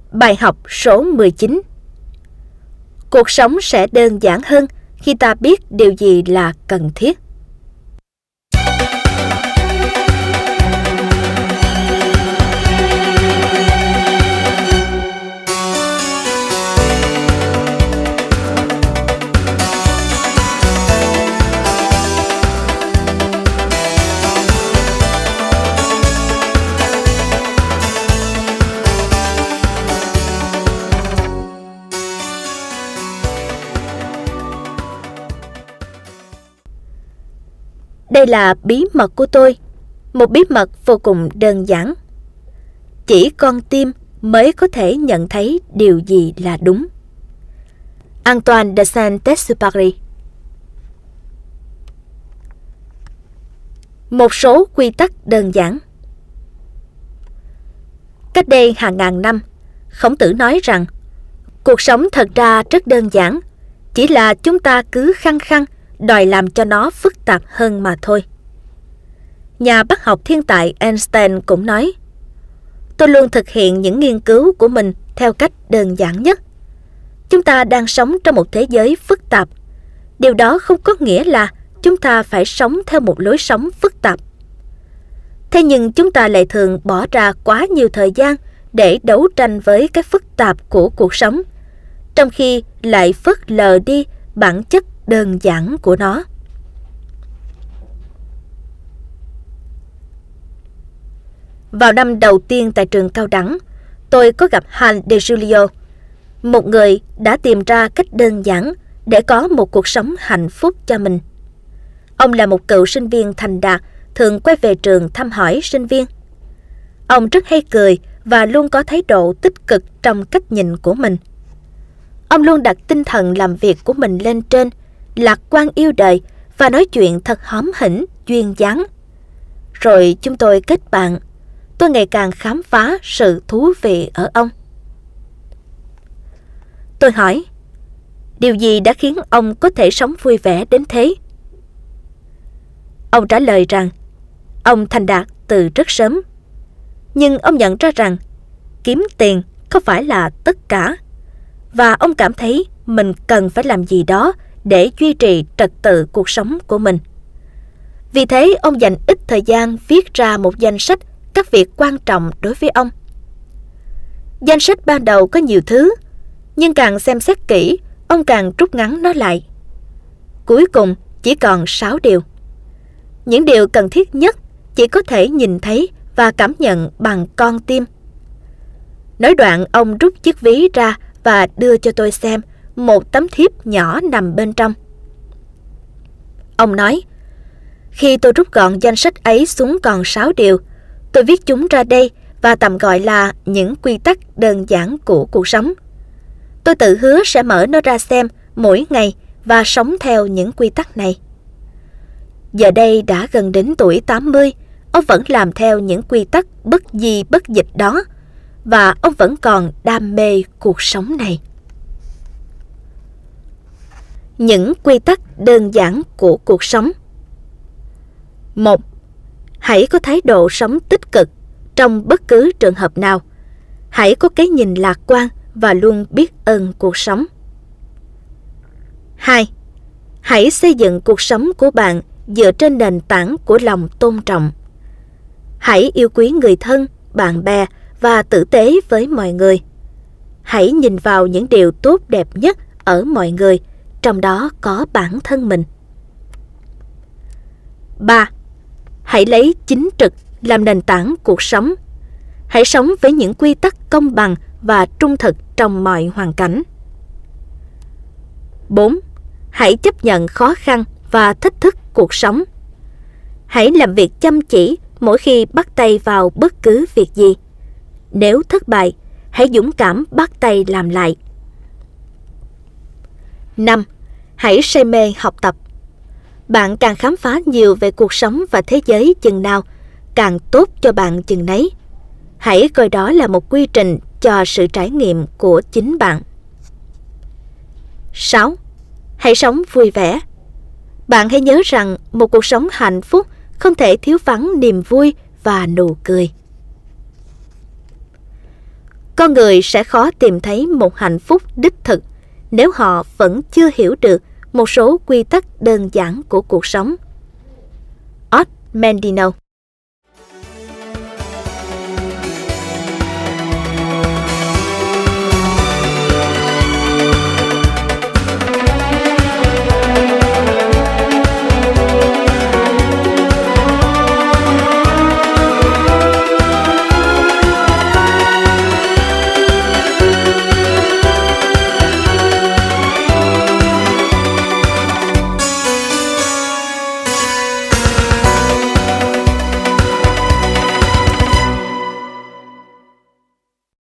Bài học số 19. Cuộc sống sẽ đơn giản hơn khi ta biết điều gì là cần thiết. Đây là bí mật của tôi, một bí mật vô cùng đơn giản. Chỉ con tim mới có thể nhận thấy điều gì là đúng. Antoine de Saint-Exupéry. Một số quy tắc đơn giản. Cách đây hàng ngàn năm, Khổng Tử nói rằng cuộc sống thật ra rất đơn giản, chỉ là chúng ta cứ khăng khăng đòi làm cho nó phức tạp hơn mà thôi. Nhà bác học thiên tài Einstein cũng nói, tôi luôn thực hiện những nghiên cứu của mình theo cách đơn giản nhất. Chúng ta đang sống trong một thế giới phức tạp. Điều đó không có nghĩa là chúng ta phải sống theo một lối sống phức tạp. Thế nhưng chúng ta lại thường bỏ ra quá nhiều thời gian để đấu tranh với cái phức tạp của cuộc sống, trong khi lại phớt lờ đi bản chất đơn giản của nó. Vào năm đầu tiên tại trường cao đẳng, tôi có gặp Han De Giulio, một người đã tìm ra cách đơn giản để có một cuộc sống hạnh phúc cho mình. Ông là một cựu sinh viên thành đạt, thường quay về trường thăm hỏi sinh viên. Ông rất hay cười và luôn có thái độ tích cực trong cách nhìn của mình. Ông luôn đặt tinh thần làm việc của mình lên trên, lạc quan yêu đời và nói chuyện thật hóm hỉnh, duyên dáng. Rồi chúng tôi kết bạn. Tôi ngày càng khám phá sự thú vị ở ông. Tôi hỏi, điều gì đã khiến ông có thể sống vui vẻ đến thế? Ông trả lời rằng, ông thành đạt từ rất sớm. Nhưng ông nhận ra rằng, kiếm tiền không phải là tất cả. Và ông cảm thấy mình cần phải làm gì đó để duy trì trật tự cuộc sống của mình. Vì thế, ông dành ít thời gian viết ra một danh sách các việc quan trọng đối với ông. Danh sách ban đầu có nhiều thứ, nhưng càng xem xét kỹ, ông càng rút ngắn nó lại. Cuối cùng chỉ còn 6 điều. Những điều cần thiết nhất chỉ có thể nhìn thấy và cảm nhận bằng con tim. Nói đoạn, ông rút chiếc ví ra và đưa cho tôi xem một tấm thiếp nhỏ nằm bên trong. Ông nói, khi tôi rút gọn danh sách ấy xuống còn 6 điều, tôi viết chúng ra đây và tạm gọi là những quy tắc đơn giản của cuộc sống. Tôi tự hứa sẽ mở nó ra xem mỗi ngày và sống theo những quy tắc này. Giờ đây đã gần đến tuổi 80, ông vẫn làm theo những quy tắc bất di bất dịch đó, và ông vẫn còn đam mê cuộc sống này. Những quy tắc đơn giản của cuộc sống. 1. Hãy có thái độ sống tích cực trong bất cứ trường hợp nào. Hãy có cái nhìn lạc quan và luôn biết ơn cuộc sống. 2. Hãy xây dựng cuộc sống của bạn dựa trên nền tảng của lòng tôn trọng. Hãy yêu quý người thân, bạn bè và tử tế với mọi người. Hãy nhìn vào những điều tốt đẹp nhất ở mọi người, trong đó có bản thân mình. 3. Hãy lấy chính trực làm nền tảng cuộc sống. Hãy sống với những quy tắc công bằng và trung thực trong mọi hoàn cảnh. 4. Hãy chấp nhận khó khăn và thách thức cuộc sống. Hãy làm việc chăm chỉ mỗi khi bắt tay vào bất cứ việc gì. Nếu thất bại, hãy dũng cảm bắt tay làm lại. 5. Hãy say mê học tập. Bạn càng khám phá nhiều về cuộc sống và thế giới chừng nào, càng tốt cho bạn chừng nấy. Hãy coi đó là một quy trình cho sự trải nghiệm của chính bạn. 6. Hãy sống vui vẻ. Bạn hãy nhớ rằng một cuộc sống hạnh phúc không thể thiếu vắng niềm vui và nụ cười. con người sẽ khó tìm thấy một hạnh phúc đích thực nếu họ vẫn chưa hiểu được một số quy tắc đơn giản của cuộc sống. Ott Mandino.